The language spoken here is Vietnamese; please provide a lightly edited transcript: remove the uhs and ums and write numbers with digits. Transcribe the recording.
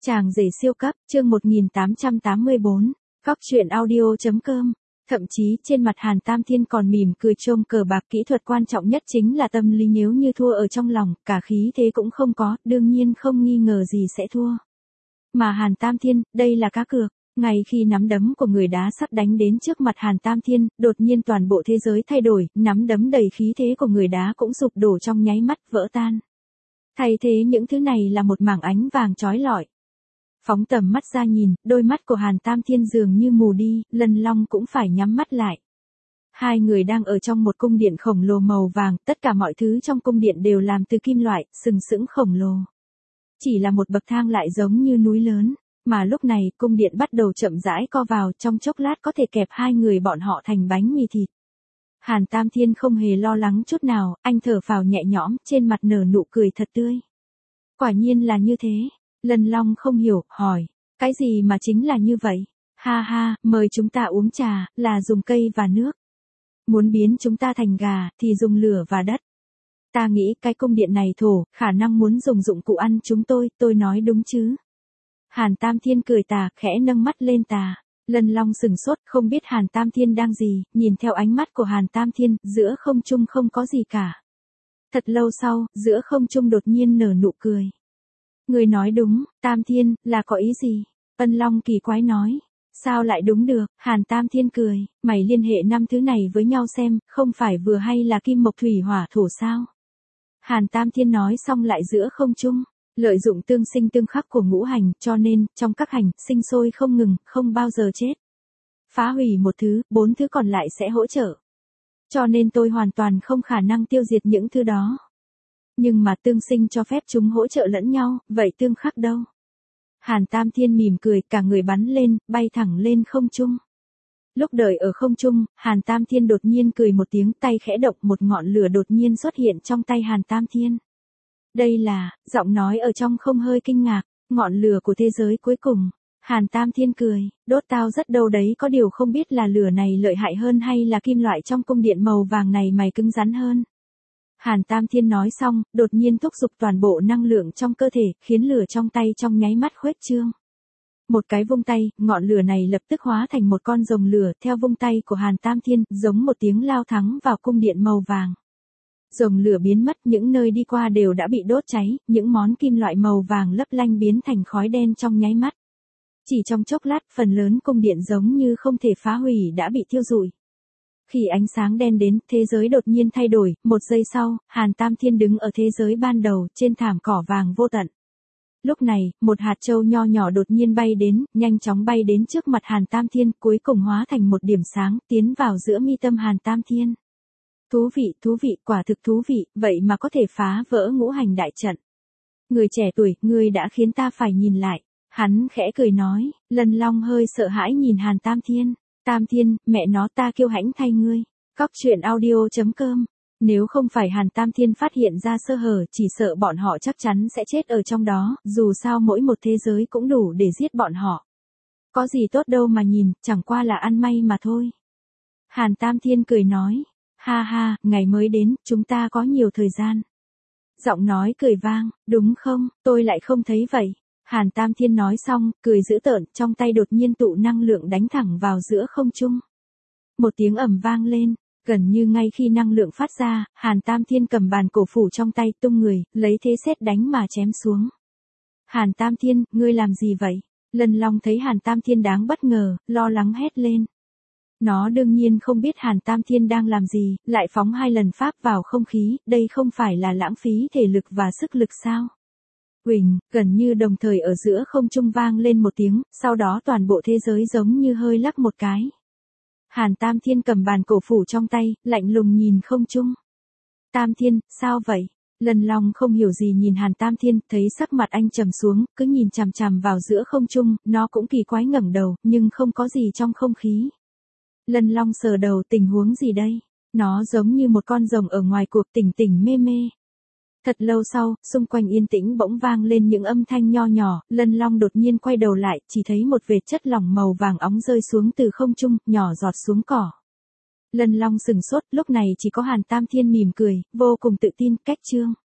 Chàng rể siêu cấp, chương 1884, Góc truyện audio.com. Thậm chí trên mặt Hàn Tam Thiên còn mỉm cười trông cờ bạc, kỹ thuật quan trọng nhất chính là tâm lý, nếu như thua ở trong lòng, cả khí thế cũng không có, đương nhiên không nghi ngờ gì sẽ thua. Mà Hàn Tam Thiên, đây là cá cược. Ngay khi nắm đấm của người đá sắp đánh đến trước mặt Hàn Tam Thiên, đột nhiên toàn bộ thế giới thay đổi, nắm đấm đầy khí thế của người đá cũng sụp đổ trong nháy mắt, vỡ tan. Thay thế những thứ này là một mảng ánh vàng chói lọi. Phóng tầm mắt ra nhìn, đôi mắt của Hàn Tam Thiên dường như mù đi, Lân Long cũng phải nhắm mắt lại. Hai người đang ở trong một cung điện khổng lồ màu vàng, tất cả mọi thứ trong cung điện đều làm từ kim loại, sừng sững khổng lồ. Chỉ là một bậc thang lại giống như núi lớn, mà lúc này cung điện bắt đầu chậm rãi co vào, trong chốc lát có thể kẹp hai người bọn họ thành bánh mì thịt. Hàn Tam Thiên không hề lo lắng chút nào, anh thở phào nhẹ nhõm, trên mặt nở nụ cười thật tươi. Quả nhiên là như thế. Lân Long không hiểu, hỏi, cái gì mà chính là như vậy? Ha ha, mời chúng ta uống trà, là dùng cây và nước. Muốn biến chúng ta thành gà, thì dùng lửa và đất. Ta nghĩ cái cung điện này thổ, khả năng muốn dùng dụng cụ ăn chúng tôi nói đúng chứ? Hàn Tam Thiên cười tà, khẽ nâng mắt lên tà. Lân Long sừng sốt, không biết Hàn Tam Thiên đang gì, nhìn theo ánh mắt của Hàn Tam Thiên, giữa không trung không có gì cả. Thật lâu sau, giữa không trung đột nhiên nở nụ cười. Người nói đúng, Tam Thiên, là có ý gì? Ân Long kỳ quái nói. Sao lại đúng được? Hàn Tam Thiên cười, mày liên hệ năm thứ này với nhau xem, không phải vừa hay là kim mộc thủy hỏa thổ sao? Hàn Tam Thiên nói xong lại giữa không trung. Lợi dụng tương sinh tương khắc của ngũ hành, cho nên, trong các hành, sinh sôi không ngừng, không bao giờ chết. Phá hủy một thứ, 4 thứ còn lại sẽ hỗ trợ. Cho nên tôi hoàn toàn không khả năng tiêu diệt những thứ đó. Nhưng mà tương sinh cho phép chúng hỗ trợ lẫn nhau, vậy tương khắc đâu? Hàn Tam Thiên mỉm cười, cả người bắn lên, bay thẳng lên không trung. Lúc đợi ở không trung, Hàn Tam Thiên đột nhiên cười một tiếng, tay khẽ động, một ngọn lửa đột nhiên xuất hiện trong tay Hàn Tam Thiên. Đây là, giọng nói ở trong không hơi kinh ngạc, ngọn lửa của thế giới cuối cùng. Hàn Tam Thiên cười, đốt tao rất đâu đấy, có điều không biết là lửa này lợi hại hơn hay là kim loại trong cung điện màu vàng này mày cứng rắn hơn. Hàn Tam Thiên nói xong, đột nhiên thúc giục toàn bộ năng lượng trong cơ thể, khiến lửa trong tay trong nháy mắt khuếch trương. Một cái vung tay, ngọn lửa này lập tức hóa thành một con rồng lửa, theo vung tay của Hàn Tam Thiên, giống một tiếng lao thắng vào cung điện màu vàng. Rồng lửa biến mất, những nơi đi qua đều đã bị đốt cháy, những món kim loại màu vàng lấp lánh biến thành khói đen trong nháy mắt. Chỉ trong chốc lát, phần lớn cung điện giống như không thể phá hủy đã bị thiêu rụi. Khi ánh sáng đen đến, thế giới đột nhiên thay đổi, một giây sau, Hàn Tam Thiên đứng ở thế giới ban đầu, trên thảm cỏ vàng vô tận. Lúc này, một hạt châu nho nhỏ đột nhiên bay đến, nhanh chóng bay đến trước mặt Hàn Tam Thiên, cuối cùng hóa thành một điểm sáng, tiến vào giữa mi tâm Hàn Tam Thiên. Thú vị, quả thực thú vị, vậy mà có thể phá vỡ ngũ hành đại trận. Người trẻ tuổi, ngươi đã khiến ta phải nhìn lại. Hắn khẽ cười nói, Lân Long hơi sợ hãi nhìn Hàn Tam Thiên. Tam Thiên, mẹ nó, ta kiêu hãnh thay ngươi. Góc truyện audio.com. Nếu không phải Hàn Tam Thiên phát hiện ra sơ hở, chỉ sợ bọn họ chắc chắn sẽ chết ở trong đó, dù sao mỗi một thế giới cũng đủ để giết bọn họ. Có gì tốt đâu mà nhìn, chẳng qua là ăn may mà thôi. Hàn Tam Thiên cười nói, ha ha, ngày mới đến, chúng ta có nhiều thời gian. Giọng nói cười vang, đúng không, tôi lại không thấy vậy. Hàn Tam Thiên nói xong, cười dữ tợn, trong tay đột nhiên tụ năng lượng đánh thẳng vào giữa không trung. Một tiếng ầm vang lên, gần như ngay khi năng lượng phát ra, Hàn Tam Thiên cầm bàn cổ phủ trong tay tung người, lấy thế sét đánh mà chém xuống. Hàn Tam Thiên, ngươi làm gì vậy? Lân Long thấy Hàn Tam Thiên đáng bất ngờ, lo lắng hét lên. Nó đương nhiên không biết Hàn Tam Thiên đang làm gì, lại phóng 2 lần pháp vào không khí, đây không phải là lãng phí thể lực và sức lực sao? Huỳnh, gần như đồng thời ở giữa không trung vang lên một tiếng, sau đó toàn bộ thế giới giống như hơi lắc một cái. Hàn Tam Thiên cầm bàn cổ phủ trong tay, lạnh lùng nhìn không trung. Tam Thiên, sao vậy? Lân Long không hiểu gì nhìn Hàn Tam Thiên, thấy sắc mặt anh trầm xuống, cứ nhìn chằm chằm vào giữa không trung, nó cũng kỳ quái ngẩng đầu, nhưng không có gì trong không khí. Lân Long sờ đầu, tình huống gì đây? Nó giống như một con rồng ở ngoài cuộc, tỉnh mê mê. Thật lâu sau, xung quanh yên tĩnh bỗng vang lên những âm thanh nho nhỏ, Lân Long đột nhiên quay đầu lại, chỉ thấy một vệt chất lỏng màu vàng óng rơi xuống từ không trung, nhỏ giọt xuống cỏ. Lân Long sừng sốt, lúc này chỉ có Hàn Tam Thiên mỉm cười, vô cùng tự tin, cách chương.